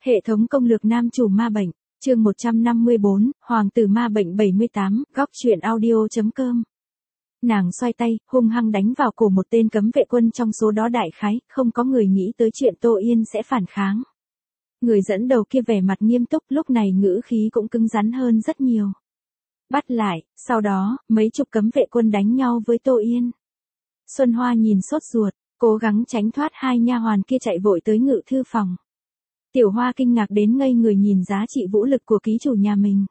Hệ thống công lược nam chủ ma bệnh, chương 154, Hoàng tử ma bệnh 78, góc truyện audio.com. Nàng xoay tay, hung hăng đánh vào cổ một tên cấm vệ quân trong số đó đại khái, không có người nghĩ tới chuyện Tô Yên sẽ phản kháng. Người dẫn đầu kia vẻ mặt nghiêm túc, lúc này ngữ khí cũng cứng rắn hơn rất nhiều. Bắt lại, sau đó, mấy chục cấm vệ quân đánh nhau với Tô Yên. Xuân Hoa nhìn sốt ruột, cố gắng tránh thoát hai nha hoàn kia chạy vội tới ngự thư phòng. Tiểu Hoa kinh ngạc đến ngây người nhìn giá trị vũ lực của ký chủ nhà mình.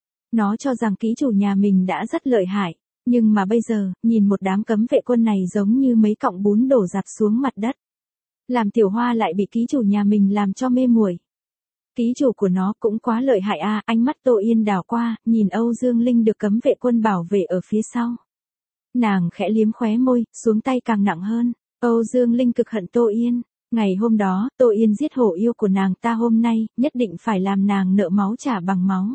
Nó cho rằng ký chủ nhà mình đã rất lợi hại, nhưng mà bây giờ, nhìn một đám cấm vệ quân này giống như mấy cọng bún đổ dạp xuống mặt đất. Làm Tiểu Hoa lại bị ký chủ nhà mình làm cho mê muội. Ký chủ của nó cũng quá lợi hại à, ánh mắt Tô Yên đảo qua, nhìn Âu Dương Linh được cấm vệ quân bảo vệ ở phía sau. Nàng khẽ liếm khóe môi, xuống tay càng nặng hơn. Âu Dương Linh cực hận Tô Yên. Ngày hôm đó, Tô Yên giết hổ yêu của nàng ta, hôm nay, nhất định phải làm nàng nợ máu trả bằng máu.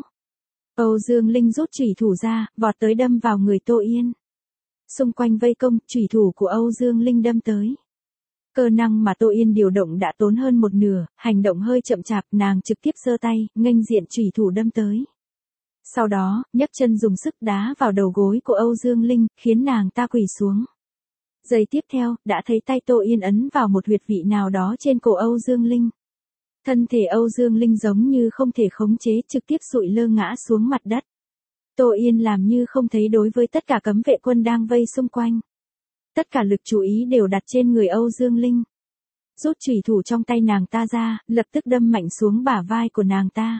Âu Dương Linh rút chủy thủ ra, vọt tới đâm vào người Tô Yên. Xung quanh vây công, chủy thủ của Âu Dương Linh đâm tới. Cơ năng mà Tô Yên điều động đã tốn hơn một nửa, hành động hơi chậm chạp, nàng trực tiếp giơ tay, nghênh diện chủy thủ đâm tới. Sau đó, nhấc chân dùng sức đá vào đầu gối của Âu Dương Linh, khiến nàng ta quỳ xuống. Giây tiếp theo, đã thấy tay Tô Yên ấn vào một huyệt vị nào đó trên cổ Âu Dương Linh. Thân thể Âu Dương Linh giống như không thể khống chế, trực tiếp sụi lơ ngã xuống mặt đất. Tô Yên làm như không thấy đối với tất cả cấm vệ quân đang vây xung quanh. Tất cả lực chú ý đều đặt trên người Âu Dương Linh. Rút chủy thủ trong tay nàng ta ra, lập tức đâm mạnh xuống bả vai của nàng ta.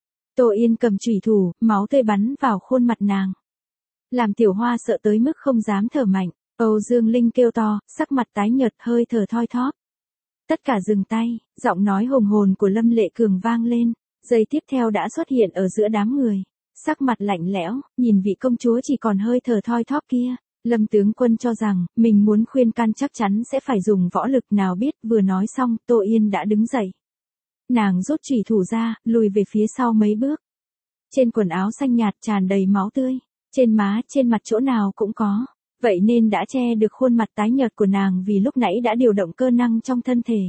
Tô Yên cầm chủy thủ, máu tươi bắn vào khuôn mặt nàng. Làm Tiểu Hoa sợ tới mức không dám thở mạnh. Âu Dương Linh kêu to, sắc mặt tái nhợt, hơi thở thoi thóp. Tất cả dừng tay, giọng nói hùng hồn của Lâm Lệ Cường vang lên. Giây tiếp theo đã xuất hiện ở giữa đám người. Sắc mặt lạnh lẽo, nhìn vị công chúa chỉ còn hơi thở thoi thóp kia. Lâm tướng quân cho rằng, mình muốn khuyên can chắc chắn sẽ phải dùng võ lực, nào biết vừa nói xong, Tô Yên đã đứng dậy. Nàng rút chủy thủ ra, lùi về phía sau mấy bước. Trên quần áo xanh nhạt tràn đầy máu tươi, trên má, trên mặt chỗ nào cũng có. Vậy nên đã che được khuôn mặt tái nhợt của nàng vì lúc nãy đã điều động cơ năng trong thân thể.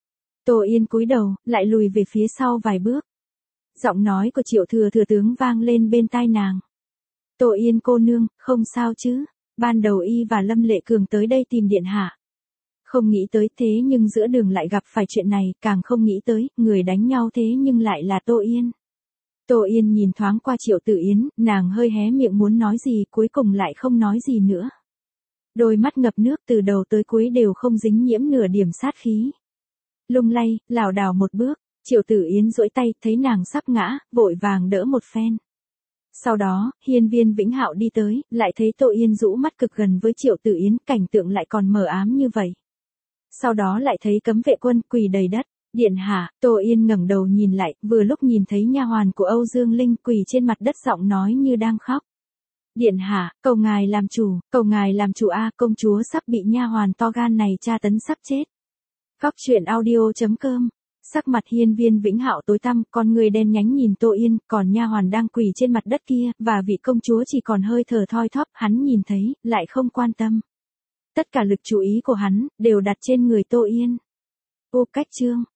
Tô Yên cúi đầu, lại lùi về phía sau vài bước. Giọng nói của Triệu thừa tướng vang lên bên tai nàng. Tô Yên cô nương, không sao chứ? Ban đầu y và Lâm Lệ Cường tới đây tìm điện hạ. Không nghĩ tới thế nhưng giữa đường lại gặp phải chuyện này, càng không nghĩ tới, người đánh nhau thế nhưng lại là Tô Yên. Tô Yên nhìn thoáng qua Triệu Tử Yến, nàng hơi hé miệng muốn nói gì, cuối cùng lại không nói gì nữa. Đôi mắt ngập nước từ đầu tới cuối đều không dính nhiễm nửa điểm sát khí. Lung lay, lảo đảo một bước, Triệu Tử Yến duỗi tay, thấy nàng sắp ngã, vội vàng đỡ một phen. Sau đó, Hiên Viên Vĩnh Hạo đi tới, lại thấy Tô Yên rũ mắt cực gần với Triệu Tử Yến, cảnh tượng lại còn mờ ám như vậy. Sau đó lại thấy cấm vệ quân quỳ đầy đất. Điện hạ, Tô Yên ngẩng đầu nhìn lại, vừa lúc nhìn thấy nha hoàn của Âu Dương Linh quỳ trên mặt đất, giọng nói như đang khóc. Điện hạ, cầu ngài làm chủ a, công chúa sắp bị nha hoàn to gan này tra tấn sắp chết. Góc truyện audio.com. Sắc mặt Hiên Viên Vĩnh Hạo tối tăm, con người đen nhánh nhìn Tô Yên, còn nha hoàn đang quỳ trên mặt đất kia, và vị công chúa chỉ còn hơi thở thoi thóp, hắn nhìn thấy, lại không quan tâm. Tất cả lực chú ý của hắn, đều đặt trên người Tô Yên. Ô cách chương.